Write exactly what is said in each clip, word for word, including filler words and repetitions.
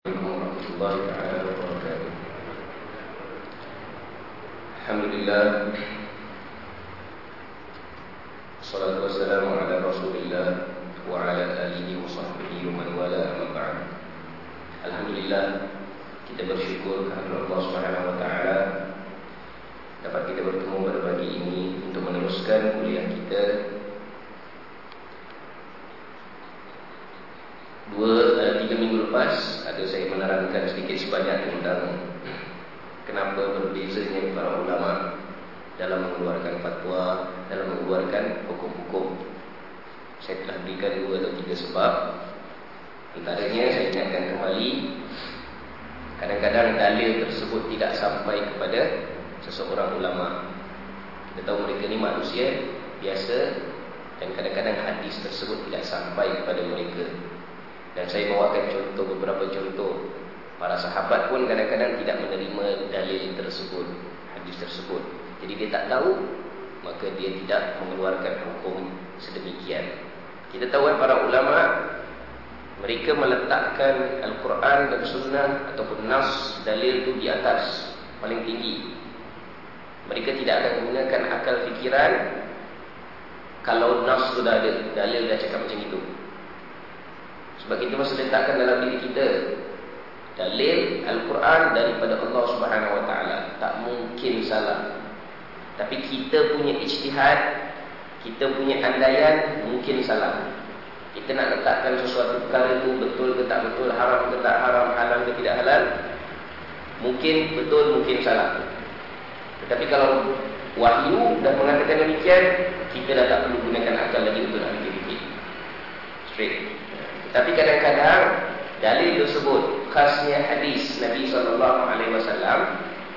warahmatullahi taala wabarakatuh. Alhamdulillah, wassalatu wassalamu ala Rasulillah wa ala alihi wa sahbihi wa man wala, amma ba'd. Alhamdulillah, kita bersyukur kepada Allah Subhanahu wa taala dapat kita bertemu pada pagi ini untuk meneruskan kuliah kita. Dua, uh, tiga minggu lepas ada saya menerangkan sedikit sebanyak tentang kenapa berbezanya para ulama dalam mengeluarkan fatwa, dalam mengeluarkan hukum-hukum. Saya telah berikan dua atau tiga sebab. Antaranya saya ingatkan kembali, kadang-kadang dalil tersebut tidak sampai kepada seseorang ulama. Kita tahu mereka ni manusia biasa, dan kadang-kadang hadis tersebut tidak sampai kepada mereka. Dan saya bawakan contoh, beberapa contoh. Para sahabat pun kadang-kadang tidak menerima dalil tersebut, hadis tersebut. Jadi dia tak tahu, maka dia tidak mengeluarkan hukum sedemikian. Kita tahu para ulama, mereka meletakkan Al-Quran dan Sunnah ataupun Nas, dalil itu di atas, paling tinggi. Mereka tidak akan menggunakan akal fikiran kalau Nas sudah ada, dalil dah cakap macam itu. Sebab kita masih letakkan dalam diri kita dalil Al-Quran daripada Allah Subhanahu Wa Taala, tak mungkin salah. Tapi kita punya ijtihad, kita punya andaian mungkin salah. Kita nak letakkan sesuatu perkara itu betul ke tak betul, haram ke tak haram, halal ke tidak halal, mungkin betul, mungkin salah. Tetapi kalau wahyu dah mengatakan demikian, kita dah tak perlu gunakan akal lagi untuk nak fikir-fikir straight. Tapi kadang-kadang dalil tersebut, khasnya hadis Nabi sallallahu alaihi wasallam,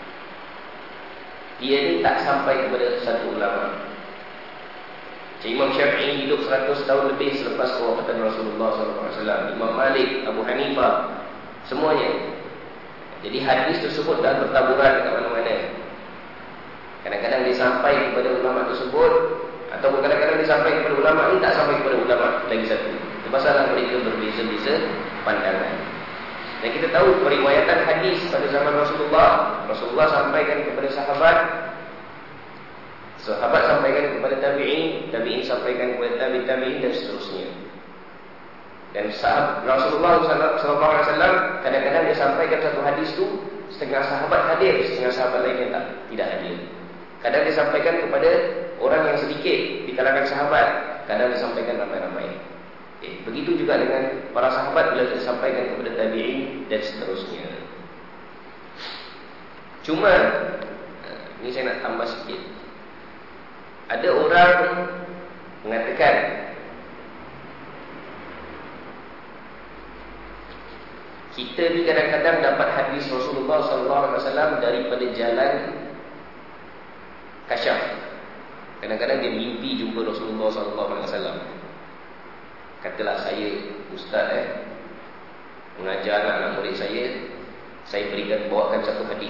dia ni tak sampai kepada satu ulama. Macam Imam Syafi'i hidup seratus tahun lebih selepas kewafatan Rasulullah sallallahu alaihi wasallam. Imam Malik, Abu Hanifah, semuanya. Jadi hadis tersebut dah bertaburan dekat mana-mana. Kadang-kadang dia sampai kepada ulama tersebut, ataupun kadang-kadang dia sampai kepada ulama ni tak sampai kepada ulama lagi satu. Itu masalah mereka berbeza-beza pandangan. Dan kita tahu periwayatan hadis pada zaman Rasulullah, Rasulullah sampaikan kepada sahabat, sahabat sampaikan kepada tabi'in, tabi'in sampaikan kepada tabi' tabi'in dan seterusnya. Dan sahabat Rasulullah sallallahu alaihi wasallam kadang-kadang dia sampaikan satu hadis tu, setengah sahabat hadir, setengah sahabat lain yang tak, tidak hadir. Kadang dia sampaikan kepada orang yang sedikit di kalangan sahabat, kadang dia sampaikan ramai-ramai. Eh, begitu juga dengan para sahabat bila disampaikan kepada tabi'in dan seterusnya. Cuma ini saya nak tambah sikit. Ada orang mengatakan kita ni kadang-kadang dapat hadis Rasulullah sallallahu alaihi wasallam daripada jalan kasyaf. Kadang-kadang dia mimpi jumpa Rasulullah sallallahu alaihi wasallam. Katalah saya ustaz eh mengajar anak-anak murid saya, saya berikan bawakan satu hadis.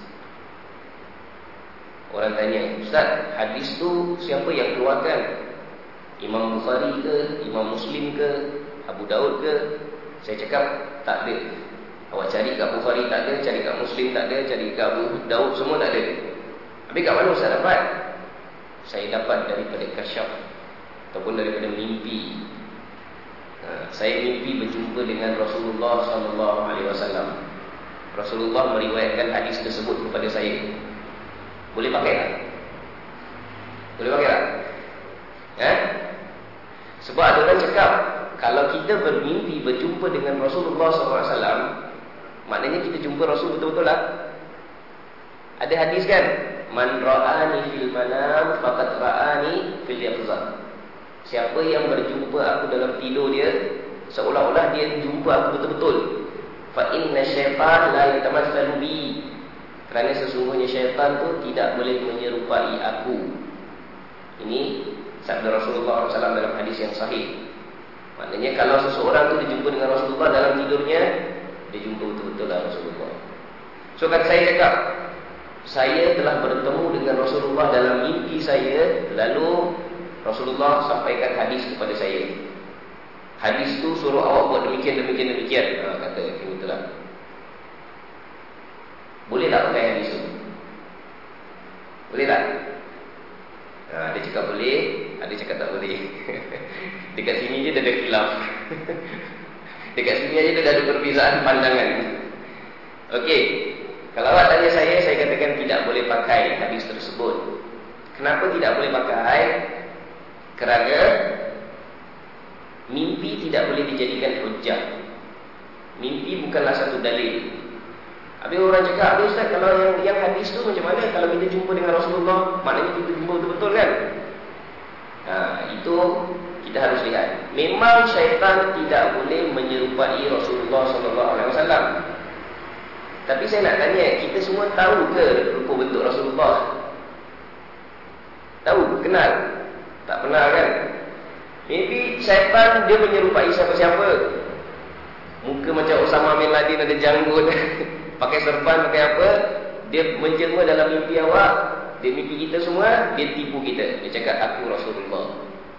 Orang tanya, ustaz, hadis tu siapa yang keluarkan? Imam Bukhari ke, Imam Muslim ke, Abu Daud ke? Saya cakap tak ada. Awak cari kat Bukhari tak ada, cari kat Muslim tak ada, cari kat Abu Daud semua tak ada. Habis kat mana ustaz dapat? Saya dapat daripada kasyaf ataupun daripada mimpi. Ha, saya mimpi berjumpa dengan Rasulullah sallallahu alaihi wasallam. Rasulullah meriwayatkan hadis tersebut kepada saya. Boleh pakai tak? Boleh pakai tak? Eh? Sebab ada orang cakap, kalau kita bermimpi berjumpa dengan Rasulullah sallallahu alaihi wasallam, maknanya kita jumpa Rasul betul-betul lah. Ada hadis kan? Man ra'ani fil manam faqad ra'ani fil yaqzah. Siapa yang berjumpa aku dalam tidur dia, seolah-olah dia jumpa aku betul-betul. Fa inna syaitan la yatamassalu bi. Kerana sesungguhnya syaitan tu tidak boleh menyerupai aku. Ini sabda Rasulullah sallallahu alaihi wasallam dalam hadis yang sahih. Maknanya kalau seseorang tu dijumpa dengan Rasulullah dalam tidurnya, dia jumpa betul-betul lah Rasulullah. So kan saya cakap, saya telah bertemu dengan Rasulullah dalam mimpi saya, lalu Rasulullah sampaikan hadis kepada saya. Hadis tu suruh awak buat demikian, demikian, demikian. Ha, kata itulah. Boleh tak pakai hadis tu? Boleh tak? Ha, ada cakap boleh, ada cakap tak boleh. Dekat sini je dah ada khilaf. Dekat sini aja dah ada perbezaan pandangan. Okey. Kalau awak tanya saya, saya katakan tidak boleh pakai hadis tersebut. Kenapa tidak boleh pakai? Kerana mimpi tidak boleh dijadikan hujjah. Mimpi bukanlah satu dalil. Habis orang cakap, "Habis Ustaz, kalau yang yang hadis tu macam mana kalau kita jumpa dengan Rasulullah? Maknanya kita jumpa betul-betul kan?" Ha, itu kita harus lihat. Memang syaitan tidak boleh menyerupai Rasulullah sallallahu alaihi wasallam. Tapi saya nak tanya, kita semua tahu ke rupa bentuk Rasulullah? Tahu? Kenal? Tak pernah kan? Maybe syaitan dia menyerupai siapa-siapa. Muka macam Osama bin Laden ada janggut, pakai serban, pakai apa, dia menjelma dalam mimpi awak, dia mimpi kita semua, dia tipu kita. Dia cakap aku Rasulullah.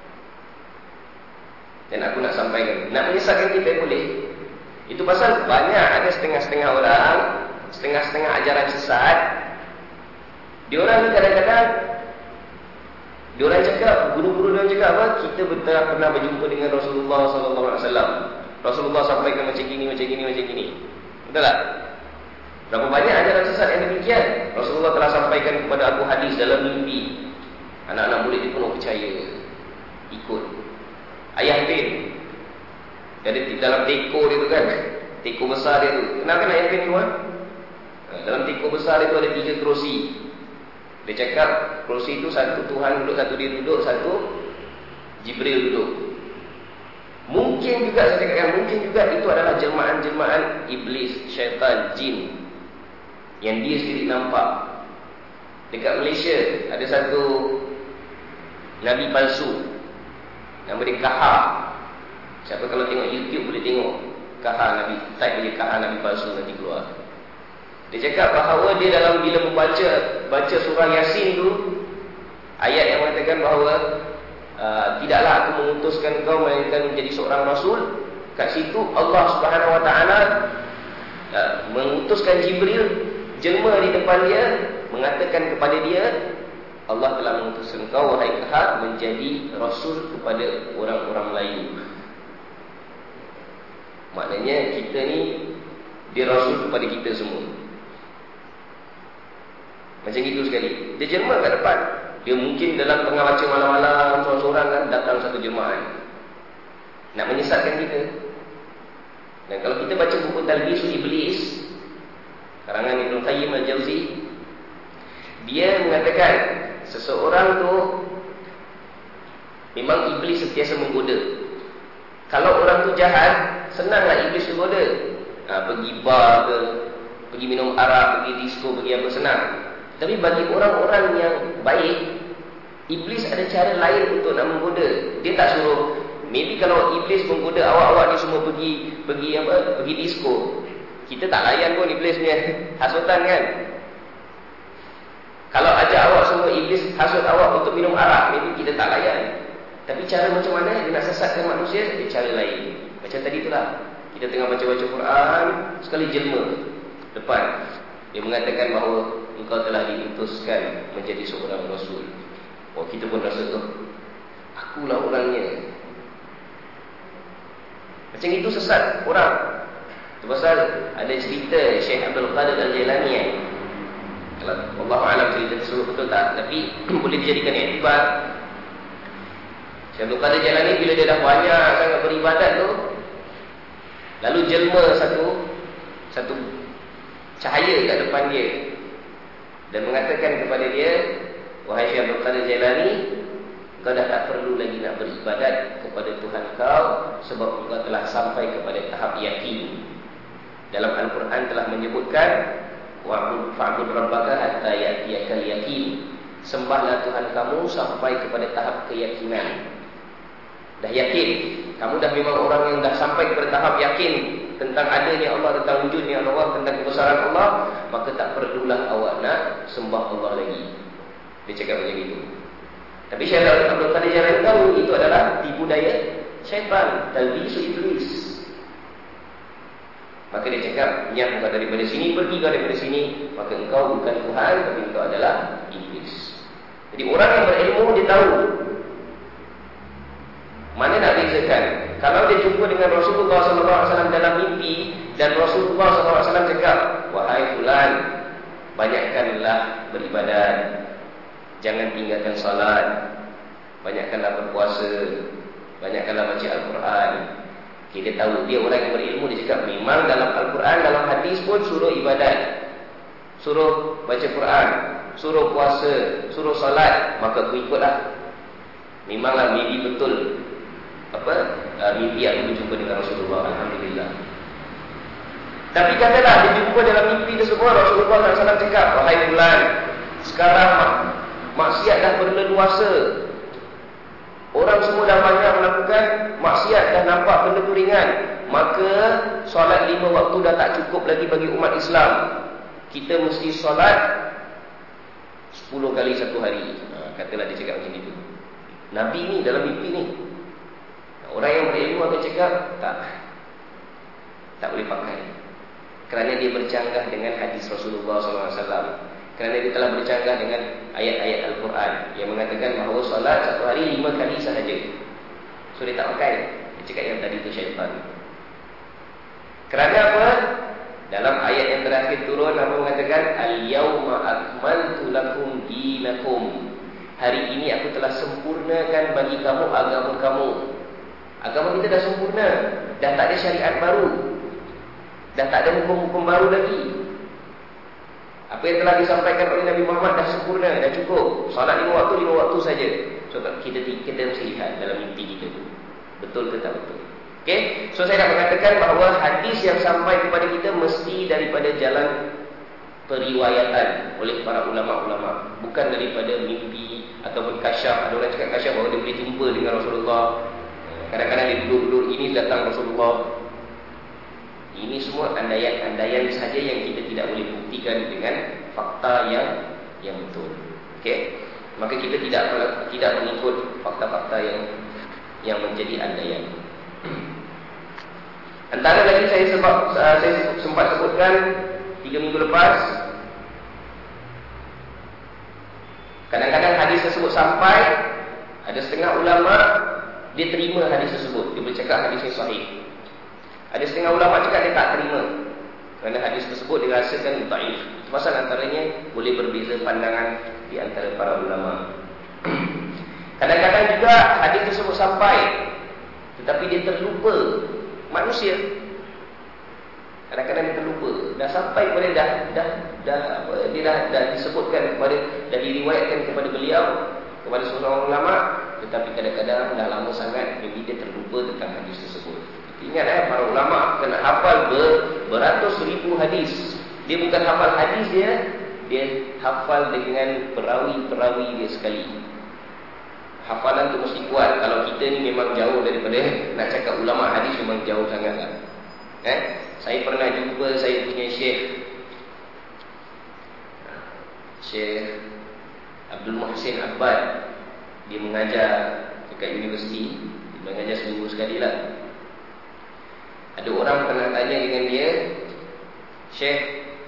Dan aku nak sampaikan, nak menyesatkan kita boleh. Itu pasal banyak ada setengah-setengah orang, setengah-setengah ajaran sesat. Diorang ni kadang-kadang diorang cakap, guru-guru diorang cakap apa? Kita betul pernah berjumpa dengan Rasulullah sallallahu alaihi wasallam. Rasulullah sampaikan macam gini, macam gini, macam gini. Betul tak? Berapa banyak ajaran sesat yang demikian? Rasulullah telah sampaikan kepada aku hadis dalam mimpi. Anak-anak murid dia penuh percaya, ikut. Ayah tin, jadi dalam teko dia tu kan, teko besar dia tu. Kenapa nak ayah tin tu kan? Dalam teko besar itu ada tiga kerusi. Dia cakap kerusi itu satu Tuhan duduk, satu dia duduk, satu Jibril duduk. Mungkin juga saya cakap, mungkin juga itu adalah jelmaan-jelmaan iblis, syaitan, jin yang dia sendiri nampak. Dekat Malaysia ada satu nabi palsu, nama dia Kaha. Siapa kalau tengok YouTube boleh tengok Kaha nabi, type je Kaha nabi palsu nanti keluar. Dia cakap bahawa dia dalam bila membaca baca surah Yasin tu, ayat yang mengatakan bahawa Uh, tidaklah aku mengutuskan kau melainkan menjadi seorang rasul. Kat situ Allah Subhanahu Wa Taala uh, mengutuskan Jibril jelma di depan dia, mengatakan kepada dia, Allah telah mengutuskan kau wahai Kaha menjadi rasul kepada orang-orang lain. Maknanya kita ni dia rasul kepada kita semua. Macam itu sekali. Dia jelma kat depan. Dia mungkin dalam tengah baca malam-malam seorang-seorang kan datang satu jemaah nak menyesatkan kita. Dan kalau kita baca buku Talbisul Iblis karangan Ibnu Qayyim Al-Jauzi, dia mengatakan seseorang tu memang iblis sentiasa menggoda. Kalau orang tu jahat, senanglah iblis menggoda. Ha, pergi bar ke, pergi minum arak, pergi disco, pergi apa, senang. Tapi bagi orang-orang yang baik, iblis ada cara lain untuk nak menggoda. Dia tak suruh, maybe kalau iblis menggoda awak-awak ni semua pergi pergi apa, pergi disco, kita tak layan pun iblis punya hasutan kan. Kalau ajak awak semua iblis hasut awak untuk minum arak, maybe kita tak layan. Tapi cara macam mana dia nak sesatkan manusia? Dia cara lain. Macam tadi itulah, kita tengah baca-baca Quran, sekali jelma depan dia mengatakan bahawa engkau telah diutuskan menjadi seorang rasul. Oh, kita pun rasa tu, akulah orangnya. Macam itu sesat orang. Itu pasal ada cerita Syekh Abdul Qadir Al-Jailani eh. Kalau Allah Alam cerita tersebut betul tak, tapi boleh dijadikan iktibar. Syekh Abdul Qadir Al-Jailani bila dia dah banyak sangat beribadat tu, lalu jelma satu satu cahaya kat depan dia dan mengatakan kepada dia, wahai Syekh Abdul Qadir Jailani, kau dah tak perlu lagi nak beribadat kepada Tuhan kau, sebab kau telah sampai kepada tahap yakin. Dalam Al-Quran telah menyebutkan wa'bud fa'bud rabbaka hatta ya'tiyakal yakin. Sembahlah Tuhan kamu sampai kepada tahap keyakinan. Dah yakin, kamu dah memang orang yang dah sampai kepada tahap yakin tentang adanya Allah, tentang wujudnya Allah, tentang kebesaran Allah, maka tak perlulah awak nak sembah Allah lagi. Dia cakap macam itu. Tapi Syekh Abdul Qadir Jailani tahu itu adalah tipu daya syaitan, talbisu iblis. Maka dia cakap, nyah engkau daripada sini, pergi kau daripada sini. Maka engkau bukan Tuhan, tapi engkau adalah iblis. Jadi orang yang berilmu, dia tahu mana nak bezakan. Kalau dia jumpa dengan Rasulullah sallallahu alaihi wasallam dalam mimpi, dan Rasulullah sallallahu alaihi wasallam cakap, wahai fulan, banyakkanlah beribadat, jangan tinggalkan salat, banyakkanlah berpuasa, banyakkanlah baca Al-Quran. Kita tahu dia orang yang berilmu. Dia cakap memang dalam Al-Quran, dalam hadis pun suruh ibadat, suruh baca Quran, suruh puasa, suruh salat. Maka aku ikutlah. Memanglah mimpi betul. Apa uh, mimpi aku berjumpa dengan Rasulullah. Alhamdulillah. Tapi katalah dia jumpa dalam mimpi tersebut, Rasulullah sallallahu alaihi wasallam cakap, wahai fulan, sekarang maksiat dah berleluasa, orang semua dah banyak melakukan maksiat, dah nampak benda tu ringan, maka solat lima waktu dah tak cukup lagi bagi umat Islam. Kita mesti solat sepuluh kali satu hari. Ha, katalah dia cakap macam itu. Nabi ni dalam mimpi ni. Orang yang berilmu akan cakap, tak, tak boleh pakai. Kerana dia bercanggah dengan hadis Rasulullah sallallahu alaihi wasallam. Kerana dia telah bercanggah dengan ayat-ayat Al-Quran yang mengatakan bahawa solat satu hari lima kali sahaja. So dia tak pakai. Dia cakap yang tadi itu syaitan. Kerana apa? Dalam ayat yang terakhir turun, apa mengatakan, Al-yawma akmaltu lakum dinakum. Hari ini aku telah sempurnakan bagi kamu agama kamu. Agama kita dah sempurna. Dah tak ada syariat baru. Dah tak ada hukum-hukum baru lagi. Apa yang telah disampaikan oleh Nabi Muhammad dah sempurna, dah cukup. Salat lima waktu, lima waktu saja. So kita kita mesti lihat dalam mimpi kita tu, betul ke tak betul. Okay? So saya nak mengatakan bahawa hadis yang sampai kepada kita mesti daripada jalan periwayatan oleh para ulama-ulama, bukan daripada mimpi ataupun kasyaf. Ada orang cakap kasyaf bahawa dia boleh jumpa dengan Rasulullah. Kadang-kadang dia duduk-duduk ini datang Rasulullah. Ini semua andaian-andaian saja yang kita tidak boleh buktikan dengan fakta yang yang betul. Okey. Maka kita tidak tidak mengikut fakta-fakta yang yang menjadi andaian. Antara lagi saya sebab saya sempat sebutkan tiga minggu lepas, kadang-kadang hadis tersebut sampai, ada setengah ulama dia terima hadis tersebut, dia bercakap hadis yang sahih. Ada setengah ulama cakap dia tak terima kerana hadis tersebut dirasakan dhaif. Pasal antaranya boleh berbeza pandangan di antara para ulama. Kadang-kadang juga hadis tersebut sampai, tetapi dia terlupa. Manusia kadang-kadang dia terlupa. Dah sampai kepada dah dah dah apa, dia dah, dah disebutkan kepada, dah diriwayatkan kepada beliau, kepada seorang ulama, tetapi kadang-kadang dah lama sangat jadi dia terlupa tentang hadis tersebut. Ingat eh, para ulama kena hafal ber, beratus ribu hadis. Dia bukan hafal hadis dia, dia hafal dengan perawi-perawi dia sekali. Hafalan tu mesti kuat. Kalau kita ni memang jauh daripada nak cakap ulama hadis, memang jauh sangatlah. Eh, saya pernah jumpa saya punya Syekh Syekh Abdul Muhsin Abbad. Dia mengajar dekat universiti, dia mengajar seminggu sekali lah. Ada orang pernah tanya dengan dia, Syekh,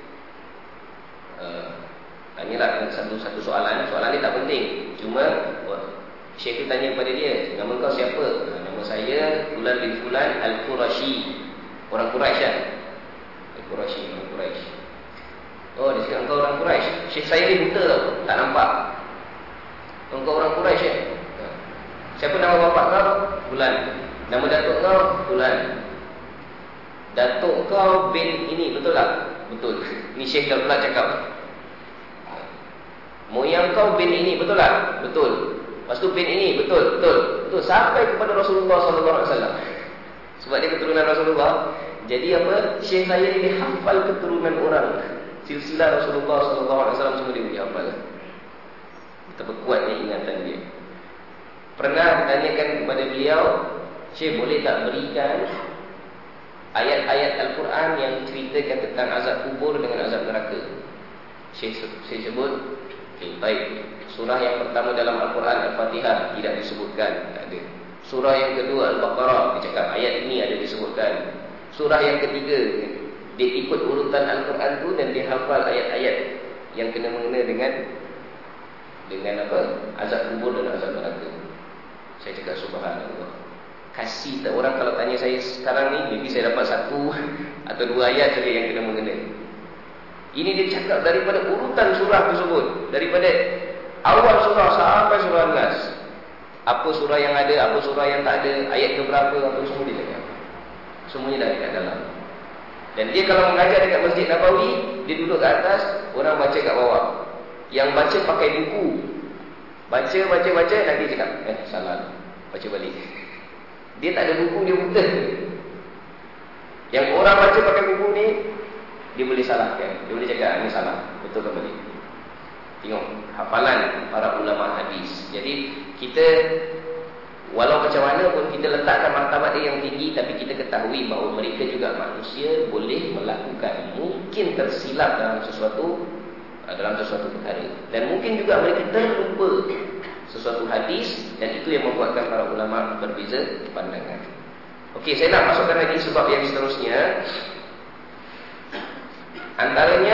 uh, tanyalah satu-satu soalan. Soalan ni tak penting, cuma Syekh tu tanya kepada dia, nama kau siapa? Nama saya Fulan bin Fulan Al-Qurashi. Orang Quraisy kan? Al-Qurashi, orang Quraisy. Oh, dia cakap engkau orang Quraisy. Syekh saya ni buta tau, tak nampak. Engkau orang Quraisy kan? Siapa nama bapak kau? Fulan. Nama datuk kau? Fulan. Datuk kau bin ini, betul tak? Betul. Ni Syekh dah pula cakap. Moyang kau bin ini, betul tak? Betul. Lepas tu bin ini, betul, betul, betul. Sampai kepada Rasulullah sallallahu alaihi wasallam. Sebab dia keturunan Rasulullah. Jadi apa? Syekh saya ini hafal keturunan orang. Silsilah Rasulullah sallallahu alaihi wasallam semua dia boleh hafal. Betapa kuatnya ingatan dia. Pernah ditanyakan kepada beliau, Syekh boleh tak berikan ayat-ayat Al-Quran yang ceritakan tentang azab kubur dengan azab neraka? Syekh saya sebut, okay, baik. Surah yang pertama dalam Al-Quran Al-Fatihah tidak disebutkan, tak ada. Surah yang kedua Al-Baqarah, dia cakap ayat ini ada disebutkan. Surah yang ketiga dia ikut urutan Al-Quran tu dan dia hafal ayat-ayat yang kena mengena dengan dengan apa? Azab kubur dan azab neraka. Saya cakap subhanallah. Kasih tak orang kalau tanya saya sekarang ni, maybe saya dapat satu atau dua ayat saja yang kena mengena. Ini dia cakap daripada urutan surah tersebut, daripada awal surah sampai surah An-Nas. Apa surah yang ada, apa surah yang tak ada, ayat ke berapa, apa semua dia cakap. Semuanya dah dekat dalam. Dan dia kalau mengajar dekat Masjid Nabawi, dia duduk kat atas, orang baca kat bawah. Yang baca pakai buku. Baca, baca, baca, nanti cakap, eh salah, baca balik. Dia tak ada buku, dia buta. Yang orang baca pakai buku ni, dia boleh salahkan. Dia boleh cakap, ini salah, betulkan balik. Tengok, hafalan para ulama hadis. Jadi, kita, walau macam mana pun kita letakkan martabat dia yang tinggi, tapi kita ketahui bahawa mereka juga manusia, boleh melakukan, mungkin tersilap dalam sesuatu dalam sesuatu perkara. Dan mungkin juga mereka terlupa sesuatu hadis, dan itu yang membuatkan para ulama berbeza pandangan. Okey, saya nak masukkan lagi sebab yang seterusnya. Antaranya,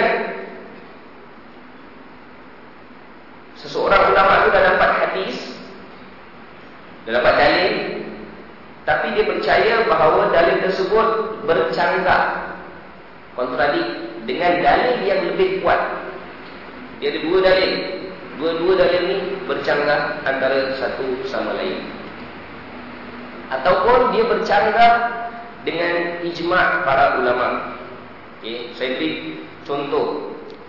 seseorang ulama itu dah dapat hadis, dah dapat dalil, tapi dia percaya bahawa dalil tersebut bercanggah, kontradik dengan dalil yang lebih kuat. Dia ada dua dalil, dua-dua dalil ni bercanggah antara satu sama lain, ataupun dia bercanggah dengan ijma' para ulama. Okay, saya beri contoh.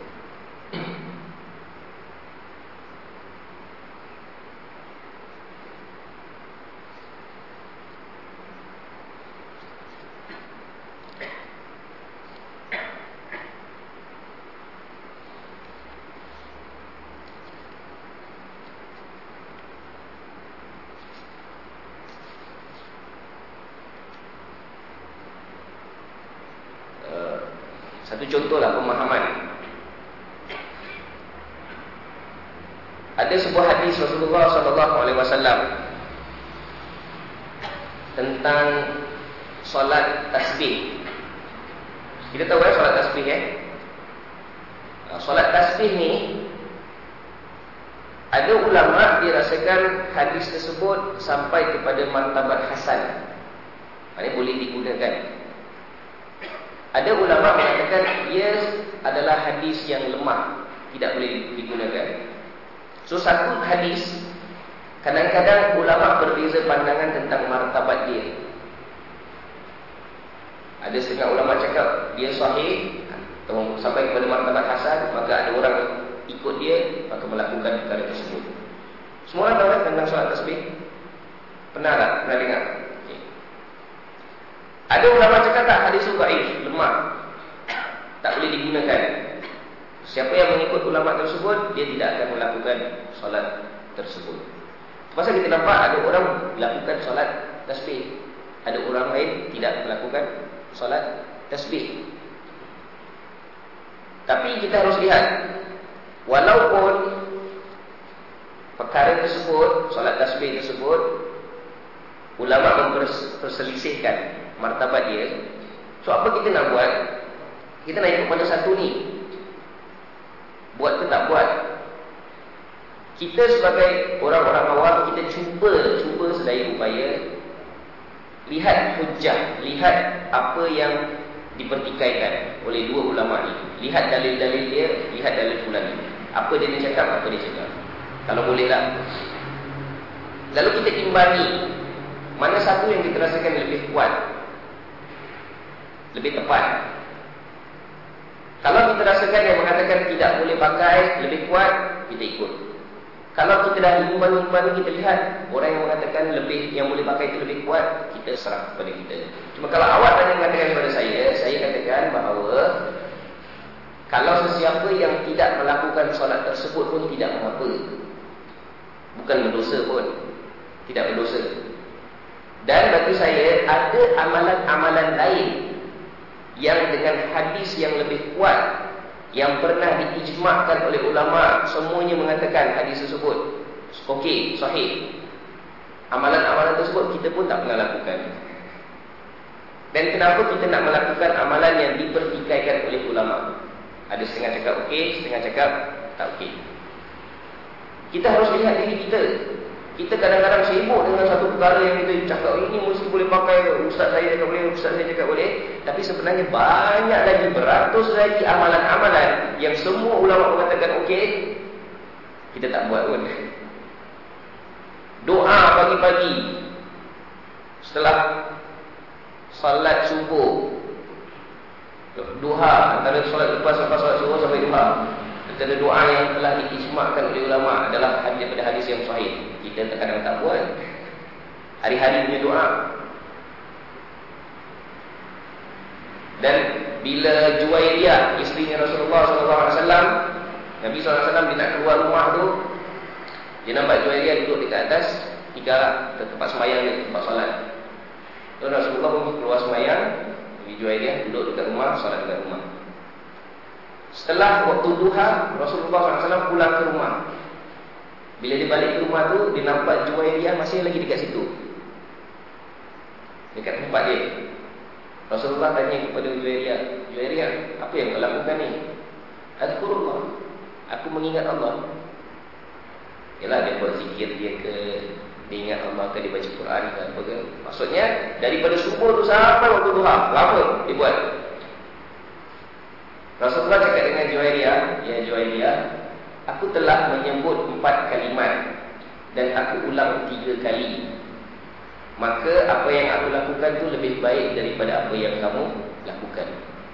Satu contohlah pemahaman. Ada sebuah hadis Rasulullah sallallahu alaihi wasallam tentang solat tasbih. Kita tahu kan solat tasbih eh? Solat tasbih ni, ada ulama dirasakan hadis tersebut sampai kepada martabat hasan. Ini boleh digunakan. Ada ulama mengatakan ia adalah hadis yang lemah, tidak boleh digunakan. So satu hadis, kadang-kadang ulama berbeza pandangan tentang martabat dia. Ada setengah ulama cakap dia sahih atau sampai kepada martabat hasan, maka ada orang ikut dia, maka melakukan perkara tersebut. Semua orang tahu kan tentang solat tasbih? Pernah tak? Pernah dengar? Ada ulama cakap tak, hadis dhaif, lemah, tak boleh digunakan. Siapa yang mengikut ulama tersebut, dia tidak akan melakukan solat tersebut. Pasal kita nampak ada orang melakukan solat tasbih, ada orang lain tidak melakukan solat tasbih. Tapi kita harus lihat, walaupun perkara tersebut, solat tasbih tersebut, ulama memperselisihkan martabat dia. So apa kita nak buat? Kita nak ikut mana satu ni? Buat ke tak buat? Kita sebagai orang-orang awam, kita cuba Cuba sedaya upaya lihat hujjah, lihat apa yang dipertikaikan oleh dua ulama ni. Lihat dalil-dalil dia, lihat dalil fulan ni. Apa dia nak cakap, apa dia cakap. Kalau boleh lah. Lalu kita imbangi mana satu yang kita rasakan lebih kuat, lebih tepat. Kalau kita rasakan yang mengatakan tidak boleh pakai lebih kuat, kita ikut. Kalau kita dah imbang-imbang, kita lihat orang yang mengatakan lebih yang boleh pakai itu lebih kuat, kita serah kepada kita. Cuma kalau awak tanya mengatakan kepada saya, saya katakan bahawa kalau sesiapa yang tidak melakukan solat tersebut pun tidak mengapa, bukan berdosa pun, tidak berdosa. Dan bagi saya ada amalan-amalan lain yang dengan hadis yang lebih kuat, yang pernah diijma'kan oleh ulama, semuanya mengatakan hadis tersebut okey, sahih. Amalan-amalan tersebut kita pun tak pernah lakukan. Dan kenapa kita nak melakukan amalan yang dipertikaikan oleh ulama? Ada setengah cakap okey, setengah cakap tak okey. Kita harus lihat diri kita. Kita kadang-kadang sibuk dengan satu perkara yang kita cakap ini mesti boleh pakai, ustaz saya cakap boleh, ustaz saya cakap boleh. Tapi sebenarnya banyak lagi, beratus lagi amalan-amalan yang semua ulama mengatakan okey, kita tak buat pun. Doa pagi-pagi setelah salat subuh, duha, antara solat lepas sampai solat subuh sampai duha, antara doa yang telah diijma'kan oleh ulama adalah hadis daripada hadis yang sahih. Kita terkadang tak buat. Hari-hari punya doa. Dan bila Juwairiyah, isterinya Rasulullah sallallahu alaihi wasallam, Nabi sallallahu alaihi wasallam dia nak keluar rumah tu, dia nampak Juwairiyah duduk dekat atas tiga tempat sembahyang ni, tempat solat. Lalu Rasulullah pun keluar sembahyang, Nabi Juwairiyah duduk dekat rumah, solat dekat rumah. Setelah waktu duha, Rasulullah sallallahu alaihi wasallam pulang ke rumah. Bila dia balik ke rumah tu, dia nampak Juwairiyah masih lagi dekat situ, dekat tempat dia. Rasulullah tanya kepada Juwairiyah, Juwairiyah, apa yang kau lakukan ni? Azkurullah, aku mengingat Allah. Yalah, dia buat zikir dia ke, dia ingat Allah ke, dia baca Quran ke apa ke. Maksudnya daripada subuh tu sampai waktu duha, apa dia buat? Rasulullah cakap dengan Juwairiyah, ya Juwairiyah, aku telah menyebut empat kalimat dan aku ulang tiga kali. Maka apa yang aku lakukan tu lebih baik daripada apa yang kamu lakukan.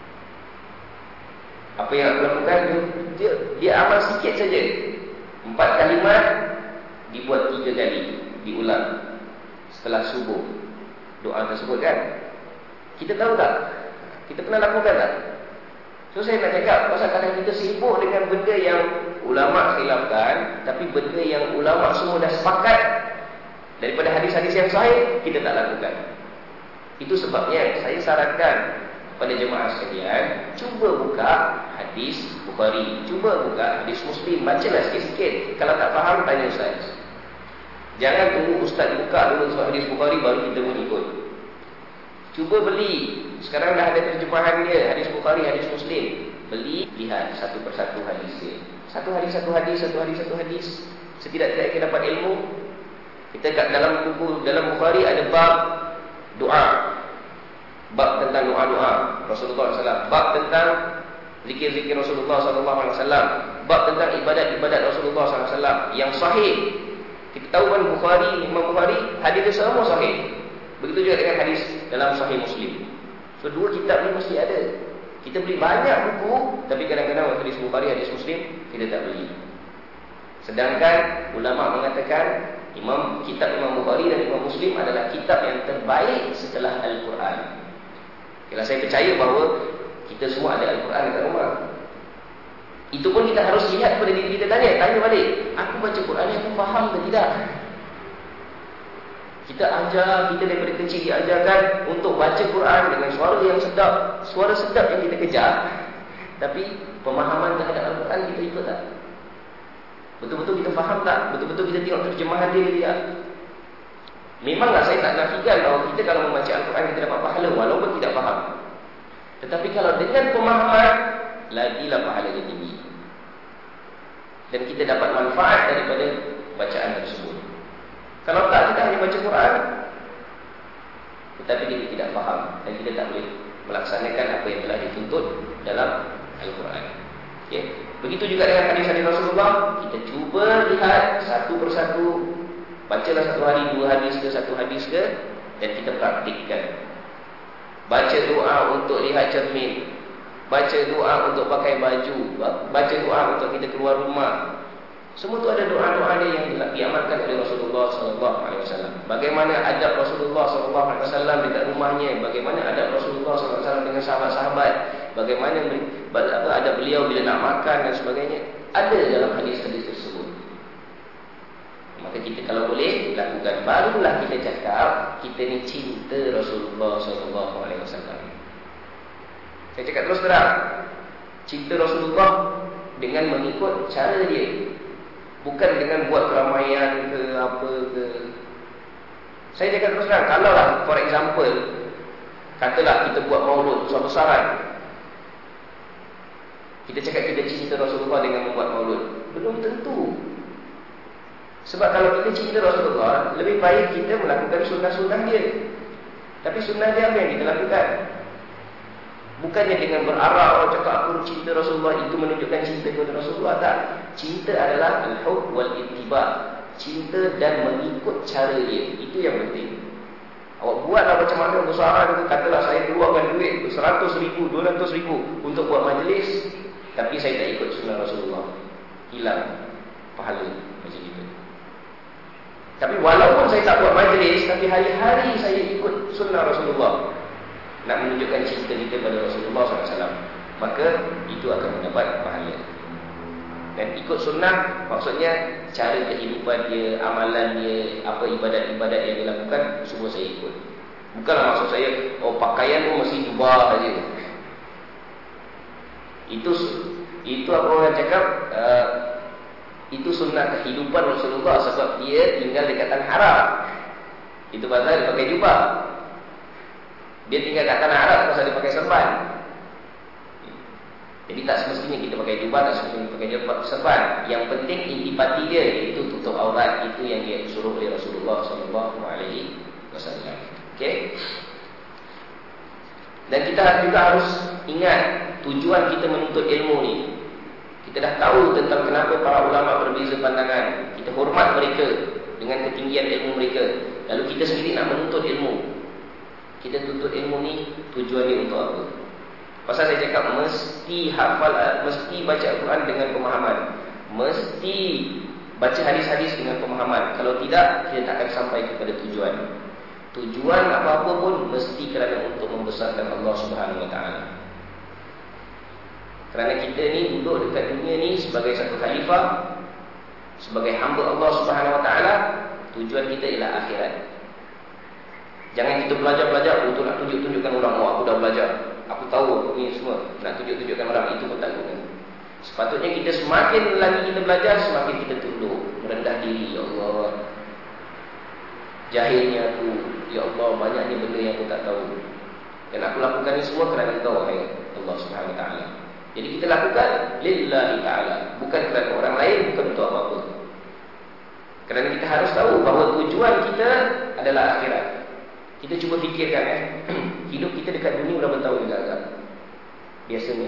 Apa yang aku lakukan tu, dia, dia amal sikit saja. Empat kalimat dibuat tiga kali, diulang setelah subuh. Doa tersebut kan, kita tahu tak? Kita pernah lakukan tak? So saya nak cakap, pasal kadang kita sibuk dengan benda yang ulama khilafkan, tapi benda yang ulama semua dah sepakat daripada hadis-hadis yang sahih, kita tak lakukan. Itu sebabnya saya sarankan pada jemaah sekalian, cuba buka hadis Bukhari, cuba buka hadis Muslim, bacalah sikit-sikit. Kalau tak faham, tanya ustaz. Jangan tunggu ustaz buka dulu hadis Bukhari baru kita pun ikut. Cuba beli. Sekarang dah ada terjemahan dia, hadis Bukhari, hadis Muslim. Beli, lihat satu persatu hadis dia. Satu hadis, satu hadis, satu hadis, satu hadis. Setidak-tidaknya kita dapat ilmu. Kita kat dalam buku, dalam Bukhari ada bab doa, bab tentang doa-doa Rasulullah sallallahu alaihi wasallam, bab tentang zikir-zikir Rasulullah sallallahu alaihi wasallam, bab tentang ibadat-ibadat Rasulullah sallallahu alaihi wasallam yang sahih. Kita tahu kan Bukhari, Imam Bukhari, hadis dia semua sahih. Begitu juga dengan hadis dalam Sahih Muslim. So dua kitab ni mesti ada. Kita beli banyak buku, tapi kadang-kadang hadis Bukhari, hadis Muslim kita tak beli. Sedangkan ulama mengatakan Imam kitab Imam Bukhari dan Imam Muslim adalah kitab yang terbaik setelah Al-Quran. Kalau saya percaya bahawa kita semua ada Al-Quran dekat rumah. Itu pun kita harus lihat pada diri kita, tanya, tanya balik. Aku baca Quran ni, aku faham ke tidak? Kita ajar, kita daripada kecil diajarkan untuk baca Quran dengan suara yang sedap, suara sedap yang kita kejar. Tapi pemahaman terhadap Al-Quran kita ikut tak? Betul-betul kita faham tak? Betul-betul kita tengok terjemahan dia ke tidak? Memanglah saya tak nafikan bahawa kita kalau membaca Al-Quran kita dapat pahala walaupun tidak faham. Tetapi kalau dengan pemahaman, lagilah pahalanya tinggi. Dan kita dapat manfaat daripada bacaan tersebut. Kalau tak, kita hanya baca Quran, tetapi kita tidak faham dan kita tak boleh melaksanakan apa yang telah dituntut dalam Al-Quran. Okay. Begitu juga dengan hadis-hadis Rasulullah, kita cuba lihat satu persatu, bacalah satu hari, dua hadis ke, satu hadis ke, dan kita praktikkan. Baca doa untuk lihat cermin, baca doa untuk pakai baju, baca doa untuk kita keluar rumah. Semua itu ada doa-doa dia yang diamalkan oleh Rasulullah sallallahu alaihi wasallam. Bagaimana adab Rasulullah sallallahu alaihi wasallam dekat rumahnya, bagaimana adab Rasulullah sallallahu alaihi wasallam dengan sahabat-sahabat, bagaimana adab beliau bila nak makan dan sebagainya, ada dalam hadis-hadis tersebut. Maka kita kalau boleh lakukan, barulah kita cakap kita ni cinta Rasulullah sallallahu alaihi wasallam. Saya cakap terus terang, cinta Rasulullah dengan mengikut cara dia, bukan dengan buat keramaian ke apa ke. Saya cakap terus terang, kalau lah for example Katalah kita buat maulud besar-besaran. Kita cakap kita cinta Rasulullah dengan membuat maulud. Belum tentu. Sebab kalau kita cinta Rasulullah, lebih baik kita melakukan sunnah-sunnah dia. Tapi sunnah dia apa yang kita lakukan? Bukannya dengan berarak cakap aku cinta Rasulullah itu menunjukkan cinta kepada Rasulullah. Tak. Cinta adalah al-hub wal-ittiba. Cinta dan mengikut cara dia. Itu yang penting. Awak buatlah macam mana besaran itu. Katalah saya keluarkan duit seratus ribu, dua ratus ribu untuk buat majlis, tapi saya tak ikut sunnah Rasulullah, hilang pahala macam itu. Tapi walaupun saya tak buat majlis, tapi hari-hari saya ikut sunnah Rasulullah, nak menunjukkan cinta kita pada Rasulullah sallallahu alaihi wasallam, maka itu akan mendapat pahala. Dan ikut sunnah maksudnya cara kehidupan dia, amalan dia, apa ibadat-ibadat yang dia lakukan, semua saya ikut. Bukanlah maksud saya, oh pakaian pun mesti jubah saja. Itu itu apa orang cakap, uh, itu sunnah kehidupan Rasulullah sebab dia tinggal dekat tanah Arab. Itu pasal dia pakai jubah. Dia tinggal dekat tanah Arab pasal dia pakai serban. Jadi tak semestinya kita pakai jubah, tak semestinya pakai serban. Yang penting intipati dia, iaitu tutup aurat. Itu yang dia suruh oleh Rasulullah sallallahu alaihi wasallam. Okey. Dan kita juga harus ingat tujuan kita menuntut ilmu ni. Kita dah tahu tentang kenapa para ulama berbeza pandangan. Kita hormat mereka dengan ketinggian ilmu mereka. Lalu kita sendiri nak menuntut ilmu. Kita tuntut ilmu ni tujuan dia untuk apa? Pasal saya cakap mesti hafal, mesti baca Al-Quran dengan pemahaman, mesti baca hadis-hadis dengan pemahaman. Kalau tidak, kita tak akan sampai kepada tujuan. Tujuan apa-apa pun mesti kerana untuk membesarkan Allah Subhanahu Wa Taala. Kerana kita ni duduk dekat dunia ni sebagai satu khalifah, sebagai hamba Allah Subhanahu Wa Taala, tujuan kita ialah akhirat. Jangan kita belajar-belajar untuk nak tunjuk-tunjukkan orang, oh aku dah belajar, aku tahu ini semua, nak tunjuk-tunjukkan orang, itu pun tak guna. Sepatutnya kita semakin lagi kita belajar, semakin kita tunduk, merendah diri. Ya Allah, jahilnya aku, ya Allah, banyaknya benda yang aku tak tahu, dan aku lakukan ini semua kerana Engkau, wahai Allah Subhanahu Wa Taala. Jadi kita lakukan lillahi ta'ala, bukan kerana orang lain, bukan untuk apa-apa. Kerana kita harus tahu bahawa tujuan kita adalah akhirat. Kita cuba fikirkan, eh, hidup kita dekat dunia berapa tahun juga agak? Biasanya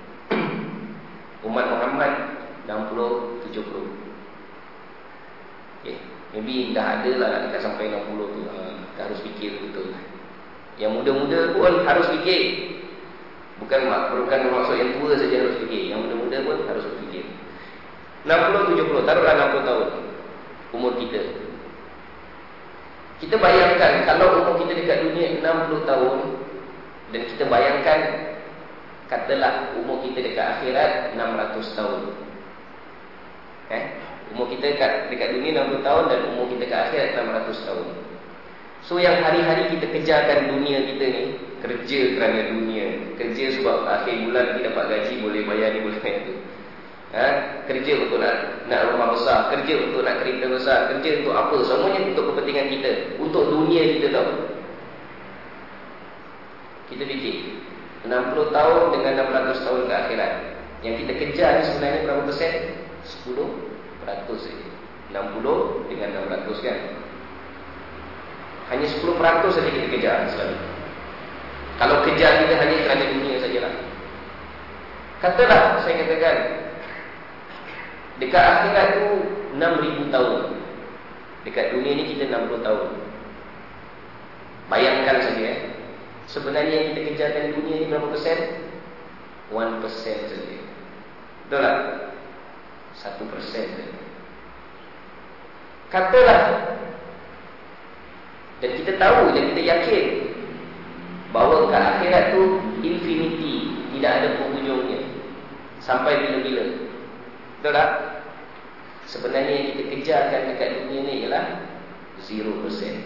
umat Muhammad enam puluh tujuh puluh. Okay. Maybe dah ada lah dekat sampai enam puluh tu. Ha, kita harus fikir betul. Yang muda-muda pun harus fikir. Bukan bukan maksud yang tua saja harus fikir. Yang muda-muda pun harus berfikir. enam puluh tujuh puluh, taruhlah enam puluh tahun umur kita. Kita bayangkan kalau umur kita dekat dunia enam puluh tahun, dan kita bayangkan katalah umur kita dekat akhirat enam ratus tahun. Eh, umur kita dekat dekat dunia enam puluh tahun dan umur kita dekat akhirat enam ratus tahun. So yang hari-hari kita kejarkan dunia kita ni, kerja kerana dunia, kerja sebab akhir bulan kita dapat gaji, boleh bayar ni, boleh bayar tu. Ha? Kerja untuk nak, nak rumah besar, kerja untuk nak kereta besar, kerja untuk apa? Semuanya untuk kepentingan kita, untuk dunia kita tahu. Kita fikir enam puluh tahun dengan enam ratus tahun ke akhirat, yang kita kejar ni sebenarnya berapa persen? sepuluh peratus saja. enam puluh dengan enam ratus kan, hanya sepuluh peratus saja kita kejar selalu. Kalau kejar kita hanya kerana dunia sajalah. Katalah saya katakan dekat akhirat tu enam ribu tahun. Dekat dunia ni kita enam puluh tahun. Bayangkan saja, eh, sebenarnya yang kita kejarkan dunia ni berapa persen? satu persen saja. Betul tak? satu persen saja. Katalah, dan kita tahu dan kita yakin bahawa ke akhirat tu infinity, tidak ada penghujungnya, sampai bila-bila. Betul tak? Sebenarnya yang kita kejarkan dekat dunia ni ialah zero persen.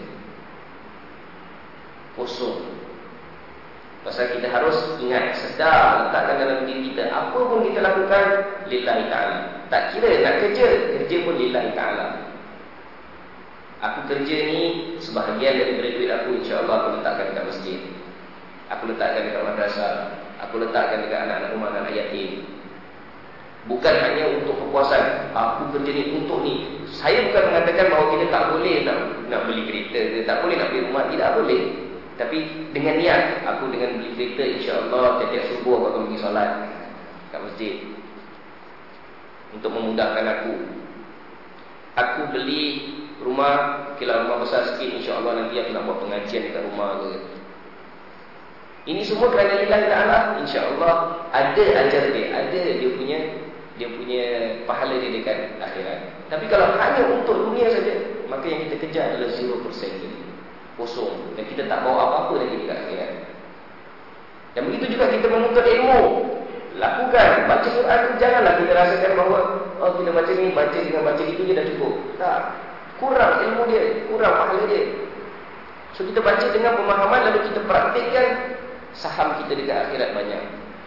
Kosong. Pasal kita harus ingat, sedar, letakkan dalam diri kita, apa pun kita lakukan lillahi ta'ala. Tak kira nak kerja, kerja pun lillahi ta'ala. Aku kerja ni sebahagian daripada duit aku, insya-Allah aku letakkan dekat masjid. Aku letakkan dekat madrasah, aku letakkan dekat anak-anak rumah, anak yatim. Bukan hanya untuk kepuasan, aku kerja ni untuk ni. Saya bukan mengatakan bahawa kita tak boleh nak, nak beli kereta, kita tak boleh nak beli rumah, tidak boleh. Tapi dengan niat, aku dengan beli kereta, insya-Allah setiap subuh aku akan pergi solat kat masjid untuk memudahkan aku. Aku beli rumah, kalau rumah besar sikit, insya-Allah nanti aku nak buat pengajian dekat rumah ke. Ini semua kerana lillahi ta'ala, insya-Allah ada ajar dia, ada dia punya dia punya pahala dia dekat akhirat. Tapi kalau hanya untuk dunia saja, maka yang kita kejar adalah zero percent tadi. Kosong. Dan kita tak bawa apa-apa lagi dekat akhirat. Dan begitu juga kita menuntut ilmu. Lakukan. Baca Quran tu janganlah kita rasakan bahawa oh kita baca ni, baca dengan baca itu je dah cukup. Tak. Kurang ilmu dia, kurang pahala dia. So kita baca dengan pemahaman, lalu kita praktikkan, saham kita dekat akhirat banyak.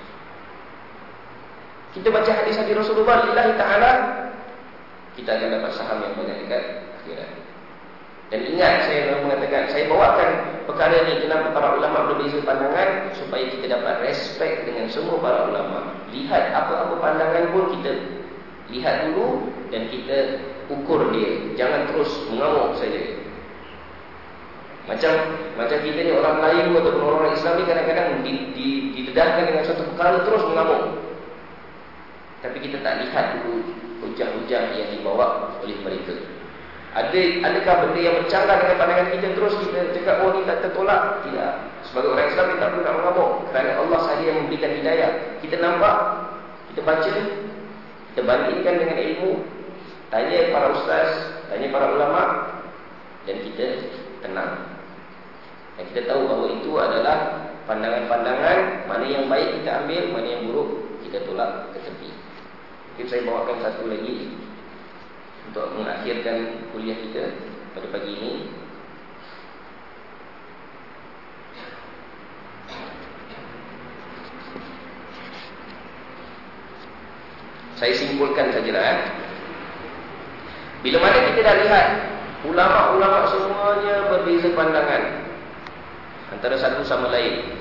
Kita baca hadis-hadis Rasulullah lillahi ta'ala, kita akan dapat saham yang banyak dekat akhirat. Dan ingat, saya mengatakan, saya bawakan perkara ni kenapa para ulama berbeza pandangan, supaya kita dapat respect dengan semua para ulama. Lihat apa-apa pandangan pun kita lihat dulu dan kita ukur dia. Jangan terus mengamuk saja. Macam macam kita ni orang Melayu ataupun orang Islam ni kadang-kadang didedahkan dengan satu perkara terus mengamuk. Tapi kita tak lihat dulu hujah-hujah yang dibawa oleh mereka. Ada adakah benda yang bercanggah dengan pandangan kita terus kita cakap oh ni tak tertolak? Tidak. Sebagai orang Islam kita tak perlu nak mengamuk, kerana Allah sahaja yang memberikan hidayah. Kita nampak, kita baca, kita bandingkan dengan ilmu, tanya para ustaz, tanya para ulama, dan kita tenang. Dan kita tahu bahawa itu adalah pandangan-pandangan, mana yang baik kita ambil, mana yang buruk kita tolak ke tepi. Mungkin saya bawakan satu lagi untuk mengakhirkan kuliah kita pada pagi ini. Saya simpulkan sajalah eh. Bila mana kita dah lihat ulama-ulama semuanya berbeza pandangan antara satu sama lain,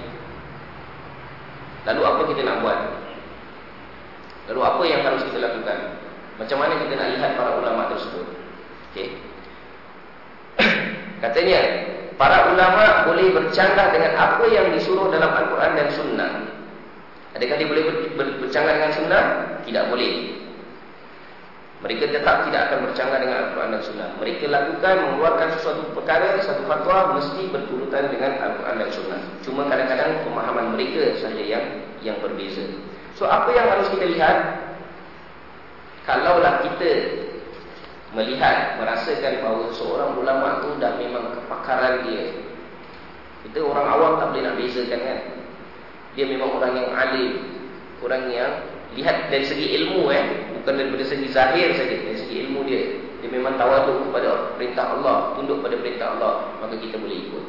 lalu apa kita nak buat? Lalu apa yang harus kita lakukan? Macam mana kita nak lihat para ulama tersebut? Okey. Katanya, para ulama boleh bercanggah dengan apa yang disuruh dalam Al-Quran dan Sunnah. Adakah dia boleh ber, ber, bercanggah dengan Sunnah? Tidak boleh. Mereka tetap tidak akan bercanggah dengan Al-Quran dan Sunnah. Mereka lakukan, mengeluarkan sesuatu perkara, satu fatwa mesti berturutan dengan Al-Quran dan Sunnah. Cuma kadang-kadang pemahaman mereka sahaja yang yang berbeza. So apa yang harus kita lihat? Kalaulah kita melihat, merasakan bahawa seorang ulama tu dah memang kepakaran dia. Kita orang awam tak boleh nak bezakan kan. Dia memang orang yang alim, orang yang lihat dari segi ilmu eh, bukan daripada segi zahir saja, dari segi ilmu dia. Dia memang tawaduk kepada perintah Allah, tunduk pada perintah Allah, maka kita boleh ikut.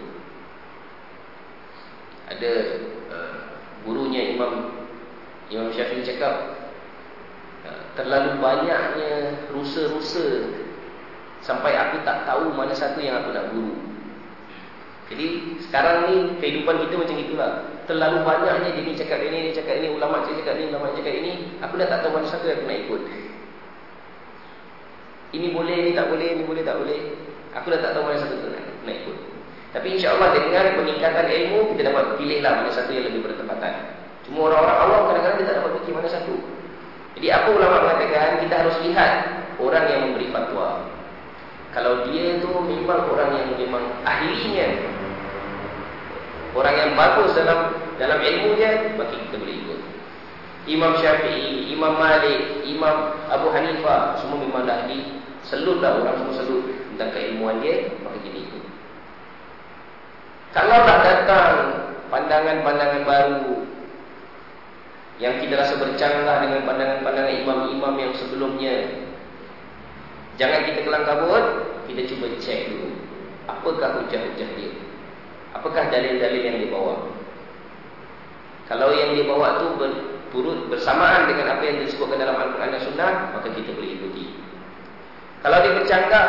Ada uh, gurunya Imam Imam Syafi'i cakap, terlalu banyaknya rusa-rusa sampai aku tak tahu mana satu yang aku nak guru. Jadi sekarang ni kehidupan kita macam itulah. Terlalu banyaknya dia ni cakap ini, dia cakap ini, ulama cakap ini, ulama cakap ini, aku dah tak tahu mana satu yang aku nak ikut. Ini boleh, ini tak boleh, ini boleh, tak boleh. Aku dah tak tahu mana satu yang nak, nak ikut. Tapi insya-Allah dengan peningkatan ilmu kita dapat pilihlah mana satu yang lebih bertepatan. Cuma orang-orang awam kadang-kadang dia tak dapat fikir mana satu. Jadi apa ulama mengatakan, kita harus lihat orang yang memberi fatwa. Kalau dia tu memang orang yang memang ahlinya, orang yang bagus dalam dalam ilmu dia, maka kita boleh ikut. Imam Syafi'i, Imam Malik, Imam Abu Hanifah, semua memang dah ahli. Selutlah orang semua selut tentang keilmuan dia, maka kita ikut. Kalau tak datang pandangan-pandangan baru yang kita rasa bercanggah dengan pandangan-pandangan imam-imam yang sebelumnya, jangan kita kelang kabut, kita cuba cek dulu apakah hujah-hujah dia, apakah dalil-dalil yang dia bawa. Kalau yang dia bawa tu berturut bersamaan dengan apa yang disebutkan dalam Al-Quran dan Sunnah, maka kita boleh ikuti. Kalau dia bercanggah,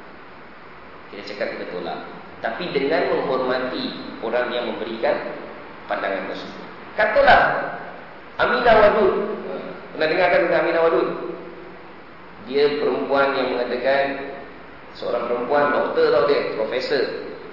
kita cakap kita tolak, tapi dengan menghormati orang yang memberikan pandangan tersebut. Katalah Aminah Wadud. Pernah dengarkan tentang Aminah Wadud? Dia perempuan yang mengatakan, seorang perempuan doktor tau dia, profesor.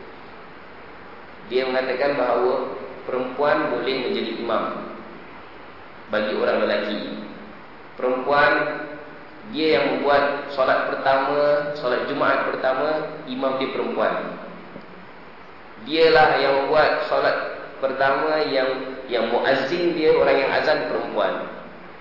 Dia mengatakan bahawa perempuan boleh menjadi imam bagi orang lelaki. Perempuan, dia yang membuat solat pertama, solat Jumaat pertama, imam dia perempuan. Dialah yang membuat solat pertama, yang yang muazzin dia, orang yang azan perempuan.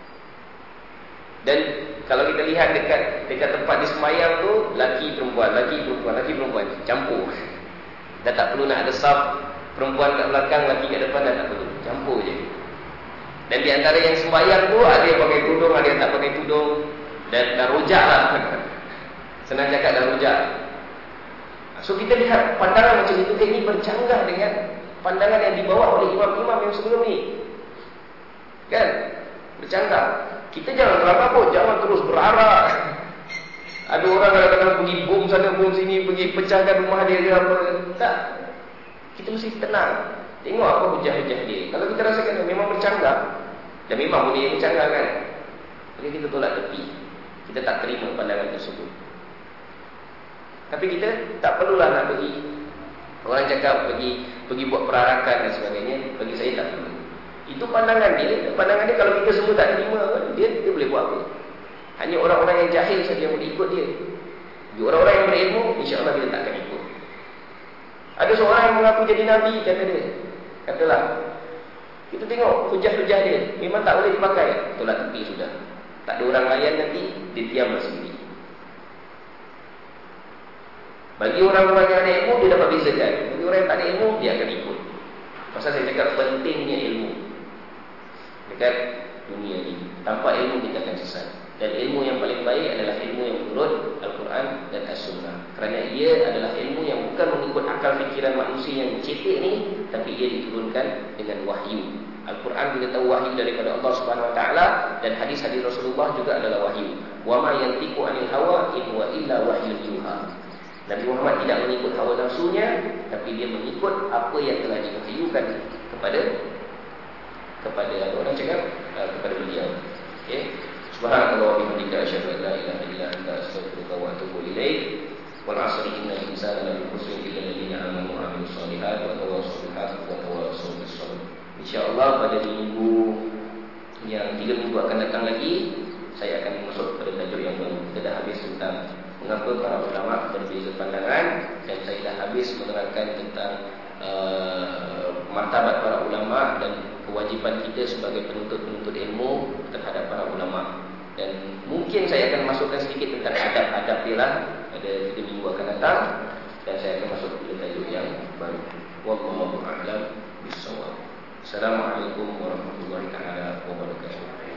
Dan kalau kita lihat dekat dekat tempat di sembahyang tu, laki perempuan, laki perempuan, laki perempuan, campur. Dah tak perlu nak ada saf, perempuan kat belakang, laki kat depan, dah tak perlu, campur je. Dan di antara yang sembahyang tu, ada yang pakai tudung, ada yang tak pakai tudung. Dan dah rojak lah. Senang cakap dah rojak. So kita lihat pandangan macam itu, ini bercanggah dengan pandangan yang dibawa oleh imam-imam yang sebelum ni. Kan? Bercanggah. Kita jangan terlalu, jangan terus berarak. Ada orang kadang-kadang pergi bom sana, bom sini, pergi pecahkan rumah dia ke apa. Tak. Kita mesti tenang. Tengok apa hujah-hujah dia. Kalau kita rasakan memang bercanggah, dan memang boleh bercanggah kan, maka kita tolak tepi. Kita tak terima pandangan tersebut. Tapi kita tak perlulah nak pergi. Orang cakap pergi pergi buat perarakan dan sebagainya. Bagi saya tak perlu. Itu pandangan dia. Pandangan dia kalau kita semua tak terima, dia, dia boleh buat apa? Hanya orang-orang yang jahil saja yang boleh ikut dia. Bagi orang-orang yang berilmu, insya-Allah kita tak akan ikut. Ada seorang yang mengaku jadi Nabi, kata dia. Katalah, kita tengok hujah-hujah dia, memang tak boleh dipakai. Tolak tepi sudah. Tak ada orang layan nanti, dia diamlah sendiri. Bagi orang-orang yang ada ilmu, dia dapat bezakan. Bagi orang yang tak ada ilmu, dia akan ikut. Pasal saya cakap pentingnya ilmu dekat dunia ini. Tanpa ilmu kita akan sesat. Dan ilmu yang paling baik adalah ilmu yang menurut Al-Quran dan As-Sunnah. Kerana ia adalah ilmu yang bukan mengikut akal fikiran manusia yang cetek ni, tapi ia diturunkan dengan wahyu. Al-Quran kita tahu wahyu daripada Allah Subhanahu Wa Taala, dan hadis-hadis Rasulullah juga adalah wahyu. Wa ma yantiqu 'anil hawa in huwa illa wahyun yuha. Nabi Muhammad tidak mengikut hawa nafsunya, tapi dia mengikut apa yang telah diwahyukan kepada kepada orang cakap uh, kepada beliau. Okey. Subhanallah wa bihamdika asyhadu an la ilaha illa anta astaghfiruka wa atubu ilaik. Wal 'asri innal insana lafi khusr illa alladziina aamanu wa 'amilus shalihaati wa tawassaw bil haqqi wa tawassaw bis sabr. Insyaallah pada minggu yang tiga minggu akan datang lagi, saya akan masuk pada tajuk yang baru. Kita dah habis tentang mengapa para ulama berbeza pandangan, dan saya dah habis menerangkan tentang uh, martabat para ulama dan kewajipan kita sebagai penuntut-penuntut ilmu terhadap para ulama. Dan mungkin saya akan masukkan sedikit tentang adab-adab dia lah pada tiga minggu akan datang, dan saya akan masuk ke tajuk yang baru. Wallahu a'lam bishawab. Assalamualaikum warahmatullahi wabarakatuh.